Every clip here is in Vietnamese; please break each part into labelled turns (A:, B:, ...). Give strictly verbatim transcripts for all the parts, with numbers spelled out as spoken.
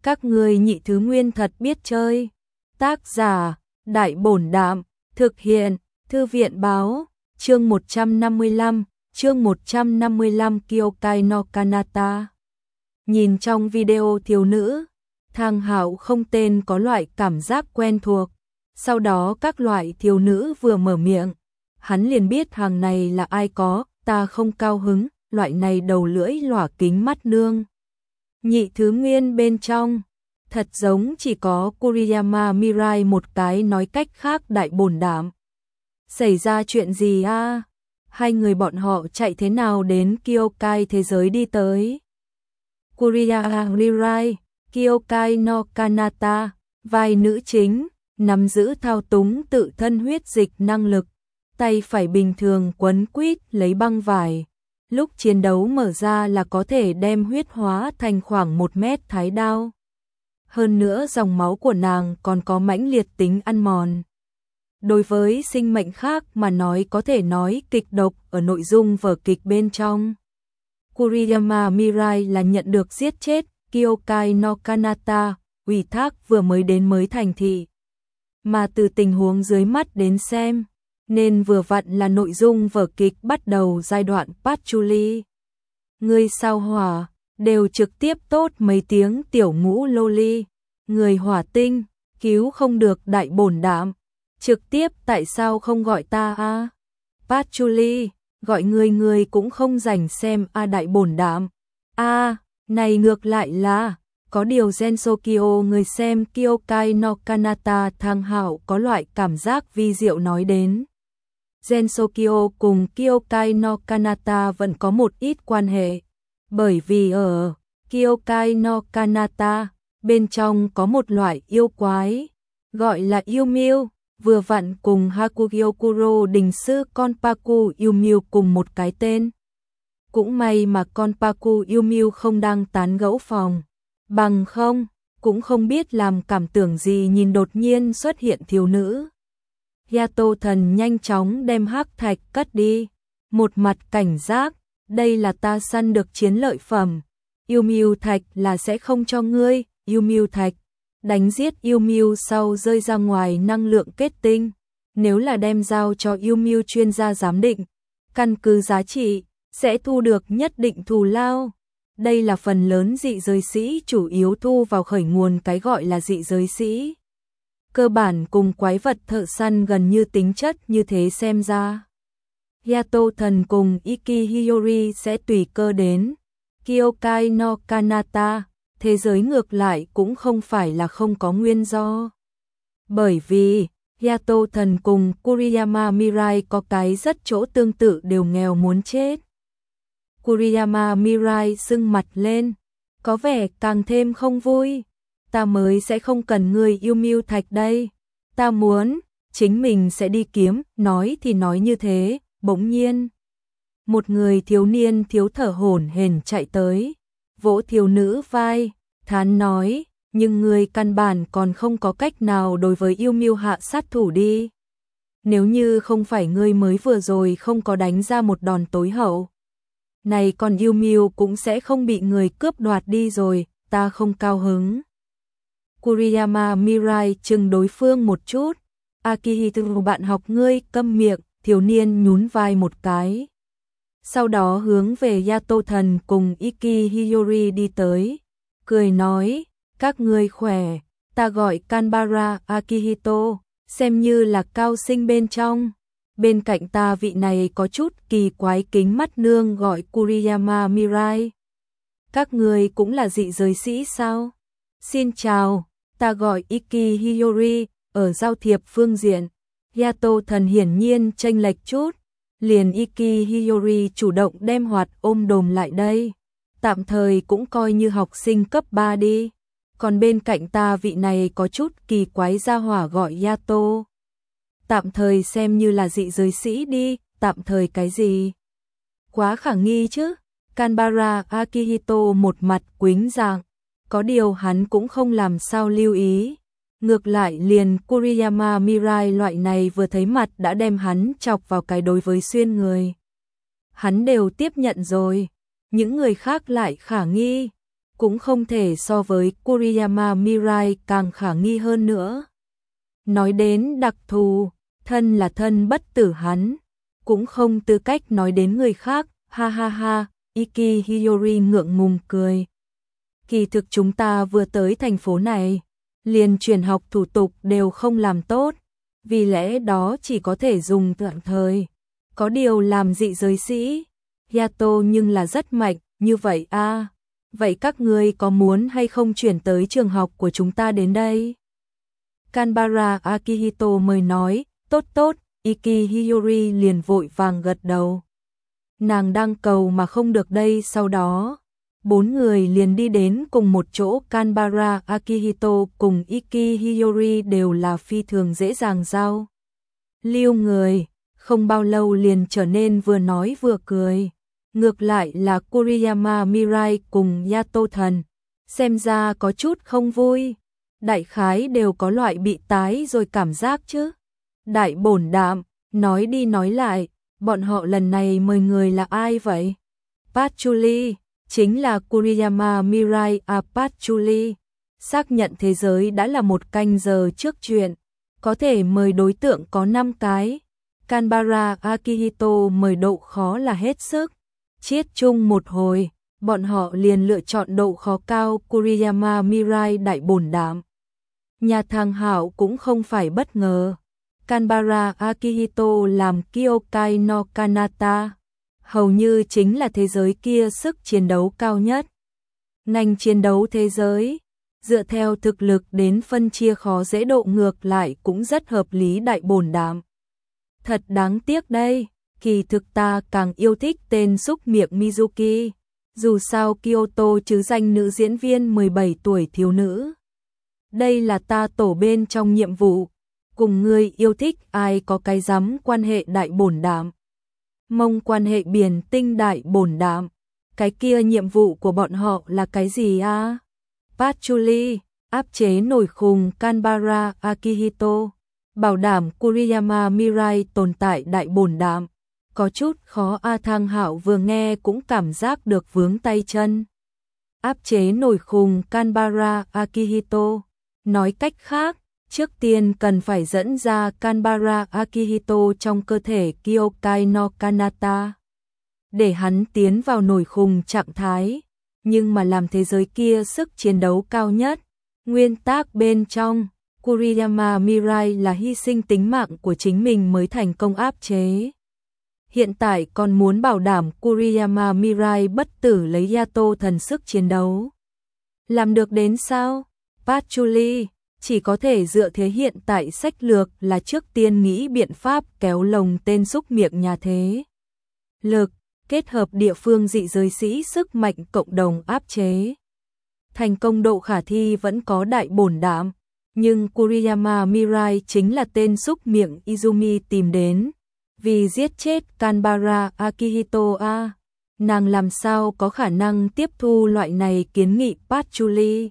A: Các ngươi nhị thứ nguyên thật biết chơi. Tác giả, Đại Bổn Đạm, thực hiện, Thư viện Báo, chương một trăm năm mươi lăm, chương một trăm năm mươi lăm Kyokai no Kanata. Nhìn trong video thiếu nữ, Thang Hạo không tên có loại cảm giác quen thuộc. Sau đó các loại thiếu nữ vừa mở miệng, hắn liền biết hàng này là ai có, ta không cao hứng, loại này đầu lưỡi lỏa kính mắt nương. Nhị thứ nguyên bên trong, thật giống chỉ có Kuriyama Mirai một cái, nói cách khác Đại Bổn Đạm. Xảy ra chuyện gì a? À? Hai người bọn họ chạy thế nào đến Kyokai thế giới đi tới? Kuriyama Mirai, Kyokai no Kanata, vai nữ chính, nắm giữ thao túng tự thân huyết dịch năng lực, tay phải bình thường quấn quýt lấy băng vải. Lúc chiến đấu mở ra là có thể đem huyết hóa thành khoảng một mét thái đao. Hơn nữa dòng máu của nàng còn có mãnh liệt tính ăn mòn. Đối với sinh mệnh khác mà nói có thể nói kịch độc ở nội dung vở kịch bên trong. Kuriyama Mirai là nhận được giết chết Kyokai no Kanata, ủy thác vừa mới đến mới thành thị. Mà từ tình huống dưới mắt đến xem, nên vừa vặn là nội dung vở kịch bắt đầu giai đoạn Patchouli. Người sao hỏa, đều trực tiếp tốt mấy tiếng tiểu ngũ loli. Người hỏa tinh, cứu không được Đại Bổn Đạm. Trực tiếp tại sao không gọi ta a? À? Patchouli, gọi người người cũng không rảnh xem a à Đại Bổn Đạm. A, à, này ngược lại là, có điều Gensokyo người xem Kyokai no Kanata. Thang Hạo có loại cảm giác vi diệu nói đến. Gensokyo cùng Kyokai no Kanata vẫn có một ít quan hệ, bởi vì ở Kyokai no Kanata, bên trong có một loại yêu quái, gọi là yêu miêu, vừa vặn cùng Hakugyokuro đình sư Konpaku yêu miêu cùng một cái tên. Cũng may mà Konpaku yêu miêu không đang tán gẫu phòng, bằng không, cũng không biết làm cảm tưởng gì nhìn đột nhiên xuất hiện thiếu nữ. Yato thần nhanh chóng đem hắc thạch cất đi, một mặt cảnh giác, đây là ta săn được chiến lợi phẩm, yêu miêu thạch là sẽ không cho ngươi, yêu miêu thạch, đánh giết yêu miêu sau rơi ra ngoài năng lượng kết tinh, nếu là đem giao cho yêu miêu chuyên gia giám định, căn cứ giá trị, sẽ thu được nhất định thù lao. Đây là phần lớn dị giới sĩ chủ yếu thu vào khởi nguồn cái gọi là dị giới sĩ. Cơ bản cùng quái vật thợ săn gần như tính chất như thế xem ra. Yato thần cùng Iki Hiyori sẽ tùy cơ đến Kyokai no Kanata, thế giới ngược lại cũng không phải là không có nguyên do. Bởi vì, Yato thần cùng Kuriyama Mirai có cái rất chỗ tương tự, đều nghèo muốn chết. Kuriyama Mirai sưng mặt lên, có vẻ càng thêm không vui. Ta mới sẽ không cần người yêu miêu thạch đây. Ta muốn, chính mình sẽ đi kiếm, nói thì nói như thế, bỗng nhiên. Một người thiếu niên thiếu thở hổn hển chạy tới, vỗ thiếu nữ vai, thán nói, nhưng người căn bản còn không có cách nào đối với yêu miêu hạ sát thủ đi. Nếu như không phải ngươi mới vừa rồi không có đánh ra một đòn tối hậu, này còn yêu miêu cũng sẽ không bị người cướp đoạt đi rồi, ta không cao hứng. Kuriyama Mirai chừng đối phương một chút, Akihito bạn học ngươi câm miệng, thiếu niên nhún vai một cái. Sau đó hướng về Yato thần cùng Iki Hiyori đi tới, cười nói, các ngươi khỏe, ta gọi Kanbara Akihito, xem như là cao sinh bên trong. Bên cạnh ta vị này có chút kỳ quái kính mắt nương gọi Kuriyama Mirai. Các ngươi cũng là dị giới sĩ sao? Xin chào, ta gọi Iki Hiyori, ở giao thiệp phương diện. Yato thần hiển nhiên chênh lệch chút, liền Iki Hiyori chủ động đem hoạt ôm đồm lại đây. Tạm thời cũng coi như học sinh cấp ba đi. Còn bên cạnh ta vị này có chút kỳ quái gia hỏa gọi Yato. Tạm thời xem như là dị giới sĩ đi, tạm thời cái gì? Quá khả nghi chứ. Kanbara Akihito một mặt quĩnh dạng, có điều hắn cũng không làm sao lưu ý. Ngược lại liền Kuriyama Mirai loại này vừa thấy mặt đã đem hắn chọc vào cái đối với xuyên người. Hắn đều tiếp nhận rồi, những người khác lại khả nghi. cũng không thể so với Kuriyama Mirai càng khả nghi hơn nữa. Nói đến đặc thù, thân là thân bất tử hắn, cũng không tư cách nói đến người khác, ha ha ha, Iki Hiyori ngượng ngùng cười. Kỳ thực chúng ta vừa tới thành phố này, liền chuyển học thủ tục đều không làm tốt, vì lẽ đó chỉ có thể dùng tạm thời. Có điều làm dị giới sĩ, Yato nhưng là rất mạnh, như vậy a. À. Vậy các ngươi có muốn hay không chuyển tới trường học của chúng ta đến đây? Kanbara Akihito mới nói, tốt tốt, Iki Hiyori liền vội vàng gật đầu. Nàng đang cầu mà không được đây. Sau đó, bốn người liền đi đến cùng một chỗ. Kanbara Akihito cùng Iki Hiyori đều là phi thường dễ dàng giao lưu người, không bao lâu liền trở nên vừa nói vừa cười. Ngược lại là Kuriyama Mirai cùng Yato thần, xem ra có chút không vui. Đại khái đều có loại bị tái rồi cảm giác chứ. Đại bổn đạm, nói đi nói lại, bọn họ lần này mời người là ai vậy? Patchouli, chính là Kuriyama Mirai à Patchouli. Xác nhận thế giới đã là một canh giờ trước chuyện, có thể mời đối tượng có năm cái. Kanbara Akihito mời độ khó là hết sức. Chiết chung một hồi, bọn họ liền lựa chọn độ khó cao Kuriyama Mirai đại bổn đạm. Nhà thằng Hảo cũng không phải bất ngờ. Kanbara Akihito làm Kyokai no Kanata, hầu như chính là thế giới kia sức chiến đấu cao nhất. Ngành chiến đấu thế giới, dựa theo thực lực đến phân chia khó dễ độ ngược lại cũng rất hợp lý đại bổn đạm. Thật đáng tiếc đây, kỳ thực ta càng yêu thích tên xúc miệng Mizuki, dù sao Kyoto chứ danh nữ diễn viên mười bảy tuổi thiếu nữ. Đây là ta tổ bên trong nhiệm vụ, cùng người yêu thích ai có cái dám quan hệ đại bổn đạm. Mông quan hệ biển tinh đại bổn đạm, cái kia nhiệm vụ của bọn họ là cái gì à? Patchouli, áp chế nổi khùng Kanbara Akihito, bảo đảm Kuriyama Mirai tồn tại đại bổn đạm. Có chút khó a. Thang Hạo vừa nghe cũng cảm giác được vướng tay chân. Áp chế nổi khùng Kanbara Akihito, nói cách khác, trước tiên cần phải dẫn ra Kanbara Akihito trong cơ thể Kyokai no Kanata, để hắn tiến vào nổi khùng trạng thái. Nhưng mà làm thế giới kia sức chiến đấu cao nhất, nguyên tắc bên trong, Kuriyama Mirai là hy sinh tính mạng của chính mình mới thành công áp chế. Hiện tại còn muốn bảo đảm Kuriyama Mirai bất tử lấy Yato thần sức chiến đấu. Làm được đến sao? Patchouli chỉ có thể dựa thế hiện tại sách lược là trước tiên nghĩ biện pháp kéo lồng tên xúc miệng nhà thế lực, kết hợp địa phương dị giới sĩ sức mạnh cộng đồng áp chế. Thành công độ khả thi vẫn có đại bổn đạm, nhưng Kuriyama Mirai chính là tên xúc miệng Izumi tìm đến, vì giết chết Kanbara Akihito a. À. Nàng làm sao có khả năng tiếp thu loại này kiến nghị Patchouli.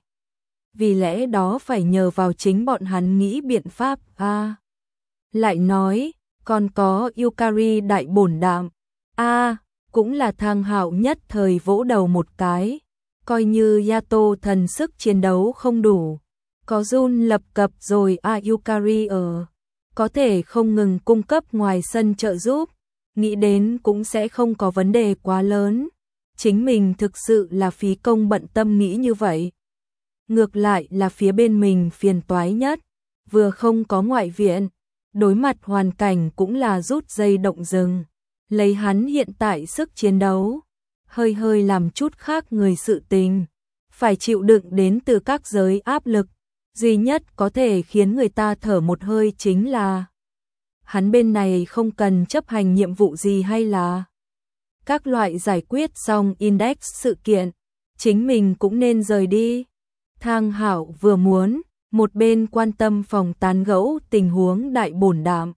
A: Vì lẽ đó phải nhờ vào chính bọn hắn nghĩ biện pháp a. À. Lại nói, còn có Yukari đại bổn đạm a, à, cũng là Thang Hạo nhất thời vỗ đầu một cái, coi như Yato thần sức chiến đấu không đủ, có Jun lập cập rồi a à, Yukari ở, có thể không ngừng cung cấp ngoài sân trợ giúp, nghĩ đến cũng sẽ không có vấn đề quá lớn. Chính mình thực sự là phí công bận tâm nghĩ như vậy. Ngược lại là phía bên mình phiền toái nhất, vừa không có ngoại viện, đối mặt hoàn cảnh cũng là rút dây động rừng. Lấy hắn hiện tại sức chiến đấu, hơi hơi làm chút khác người sự tình, phải chịu đựng đến từ các giới áp lực, duy nhất có thể khiến người ta thở một hơi chính là hắn bên này không cần chấp hành nhiệm vụ gì hay là các loại giải quyết xong index sự kiện, chính mình cũng nên rời đi. Thang Hạo vừa muốn, một bên quan tâm phòng tán gẫu tình huống đại bổn đạm.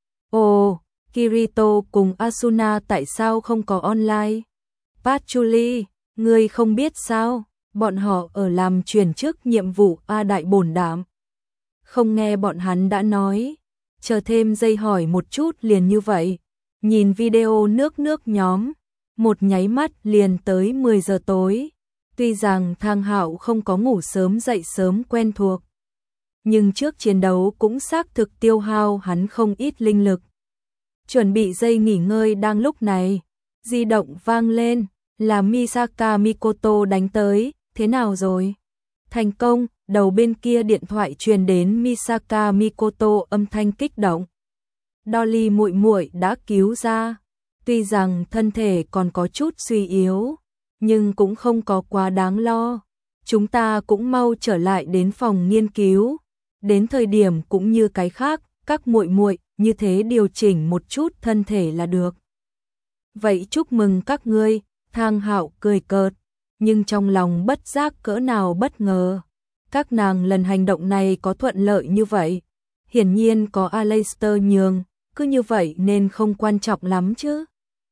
A: Ồ, Kirito cùng Asuna tại sao không có online? Patchouli, ngươi không biết sao, bọn họ ở làm chuyển chức nhiệm vụ A đại bổn đạm. Không nghe bọn hắn đã nói, chờ thêm giây hỏi một chút liền như vậy. Nhìn video nước nước nhóm, một nháy mắt liền tới mười giờ tối. Tuy rằng Thang Hạo không có ngủ sớm dậy sớm quen thuộc, nhưng trước chiến đấu cũng xác thực tiêu hao hắn không ít linh lực. Chuẩn bị giây nghỉ ngơi đang lúc này, di động vang lên, là Misaka Mikoto đánh tới, thế nào rồi? Thành công, đầu bên kia điện thoại truyền đến Misaka Mikoto âm thanh kích động. Dolly muội muội đã cứu ra, tuy rằng thân thể còn có chút suy yếu, nhưng cũng không có quá đáng lo. Chúng ta cũng mau trở lại đến phòng nghiên cứu, đến thời điểm cũng như cái khác, các muội muội như thế điều chỉnh một chút thân thể là được. Vậy chúc mừng các ngươi, Thang Hạo cười cợt, nhưng trong lòng bất giác cỡ nào bất ngờ. Các nàng lần hành động này có thuận lợi như vậy, hiển nhiên có Aleister nhường, cứ như vậy nên không quan trọng lắm chứ.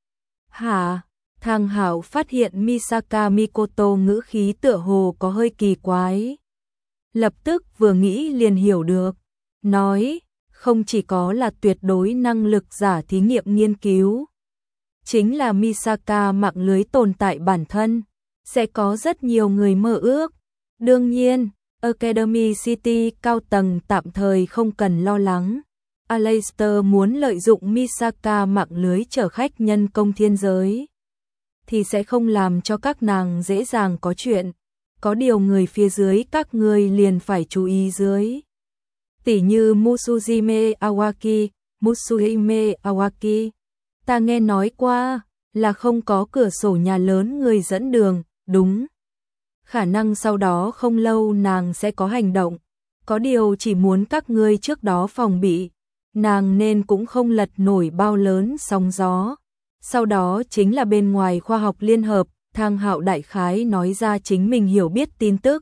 A: Hả? Thang Hạo phát hiện Misaka Mikoto ngữ khí tựa hồ có hơi kỳ quái. Lập tức vừa nghĩ liền hiểu được, nói, không chỉ có là tuyệt đối năng lực giả thí nghiệm nghiên cứu, chính là Misaka mạng lưới tồn tại bản thân, sẽ có rất nhiều người mơ ước. Đương nhiên, Academy City cao tầng tạm thời không cần lo lắng. Aleister muốn lợi dụng Misaka mạng lưới chở khách nhân công thiên giới, thì sẽ không làm cho các nàng dễ dàng có chuyện. Có điều người phía dưới các ngươi liền phải chú ý dưới. Tỷ như Musujime Awaki, Musujime Awaki. Ta nghe nói qua, là không có cửa sổ nhà lớn người dẫn đường, đúng. Khả năng sau đó không lâu nàng sẽ có hành động. Có điều chỉ muốn các ngươi trước đó phòng bị, nàng nên cũng không lật nổi bao lớn sóng gió. Sau đó chính là bên ngoài khoa học liên hợp, Thang Hạo đại khái nói ra chính mình hiểu biết tin tức.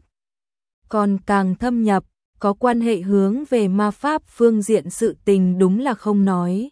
A: Còn càng thâm nhập, có quan hệ hướng về ma pháp phương diện sự tình đúng là không nói.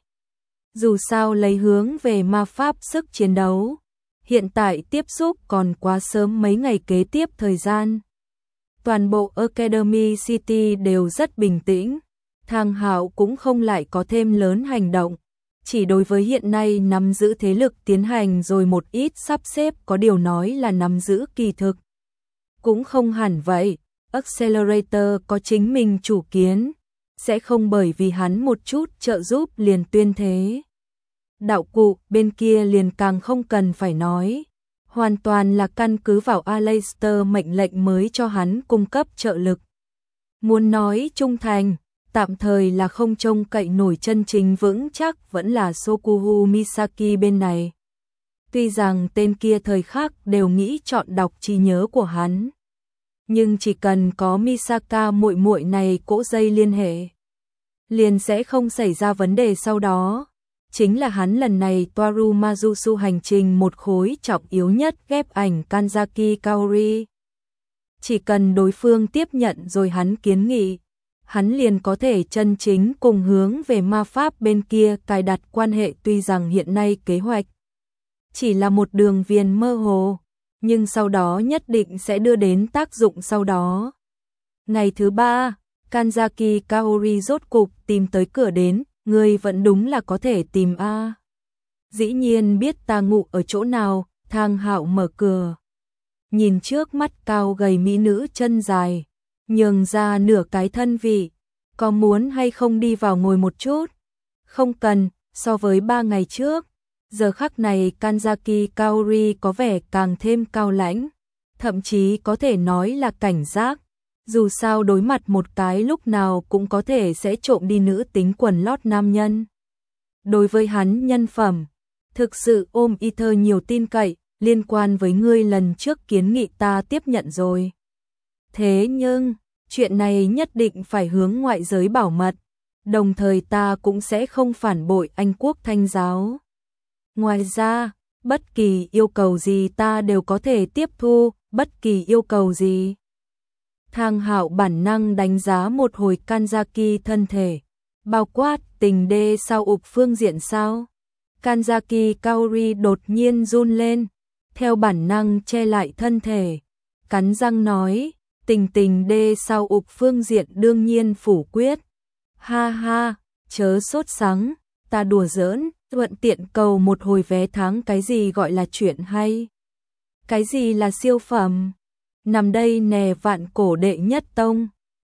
A: Dù sao lấy hướng về ma pháp sức chiến đấu, hiện tại tiếp xúc còn quá sớm, mấy ngày kế tiếp thời gian. Toàn bộ Academy City đều rất bình tĩnh, Thang Hạo cũng không lại có thêm lớn hành động. Chỉ đối với hiện nay nắm giữ thế lực tiến hành rồi một ít sắp xếp, có điều nói là nắm giữ kỳ thực. Cũng không hẳn vậy, Accelerator có chính mình chủ kiến, sẽ không bởi vì hắn một chút trợ giúp liền tuyên thế. Đạo cụ bên kia liền càng không cần phải nói, hoàn toàn là căn cứ vào Aleister mệnh lệnh mới cho hắn cung cấp trợ lực. Muốn nói trung thành, tạm thời là không trông cậy nổi, chân chính vững chắc vẫn là Sokuhu Misaki bên này. Tuy rằng tên kia thời khắc đều nghĩ chọn đọc trí nhớ của hắn, nhưng chỉ cần có Misaka muội muội này cỗ dây liên hệ, liền sẽ không xảy ra vấn đề sau đó. Chính là hắn lần này Toaru Majusu hành trình một khối trọng yếu nhất ghép ảnh Kanzaki Kaori. Chỉ cần đối phương tiếp nhận rồi hắn kiến nghị, hắn liền có thể chân chính cùng hướng về ma pháp bên kia cài đặt quan hệ. Tuy rằng hiện nay kế hoạch chỉ là một đường viền mơ hồ, nhưng sau đó nhất định sẽ đưa đến tác dụng sau đó. Ngày thứ ba, Kanzaki Kaori rốt cục tìm tới cửa đến, ngươi vẫn đúng là có thể tìm a. Dĩ nhiên biết ta ngủ ở chỗ nào. Thang Hạo mở cửa, nhìn trước mắt cao gầy mỹ nữ chân dài, nhường ra nửa cái thân vị, có muốn hay không đi vào ngồi một chút? Không cần, so với ba ngày trước, giờ khắc này Kanzaki Kaori có vẻ càng thêm cao lãnh, thậm chí có thể nói là cảnh giác. Dù sao đối mặt một cái lúc nào cũng có thể sẽ trộm đi nữ tính quần lót nam nhân. Đối với hắn nhân phẩm, thực sự ôm y thơ nhiều tin cậy, liên quan với ngươi lần trước kiến nghị ta tiếp nhận rồi. Thế nhưng, chuyện này nhất định phải hướng ngoại giới bảo mật, đồng thời ta cũng sẽ không phản bội Anh quốc Thanh giáo. Ngoài ra, bất kỳ yêu cầu gì ta đều có thể tiếp thu, bất kỳ yêu cầu gì. Thang Hạo bản năng đánh giá một hồi Kanzaki thân thể, bao quát tình đê sau ục phương diện sao. Kanzaki Kaori đột nhiên run lên, theo bản năng che lại thân thể, cắn răng nói, tình tình đê sau ục phương diện đương nhiên phủ quyết. Ha ha, chớ sốt sắng, ta đùa giỡn, thuận tiện cầu một hồi vé tháng. Cái gì gọi là chuyện hay? Cái gì là siêu phẩm? nằm đây nè vạn cổ đệ nhất tông.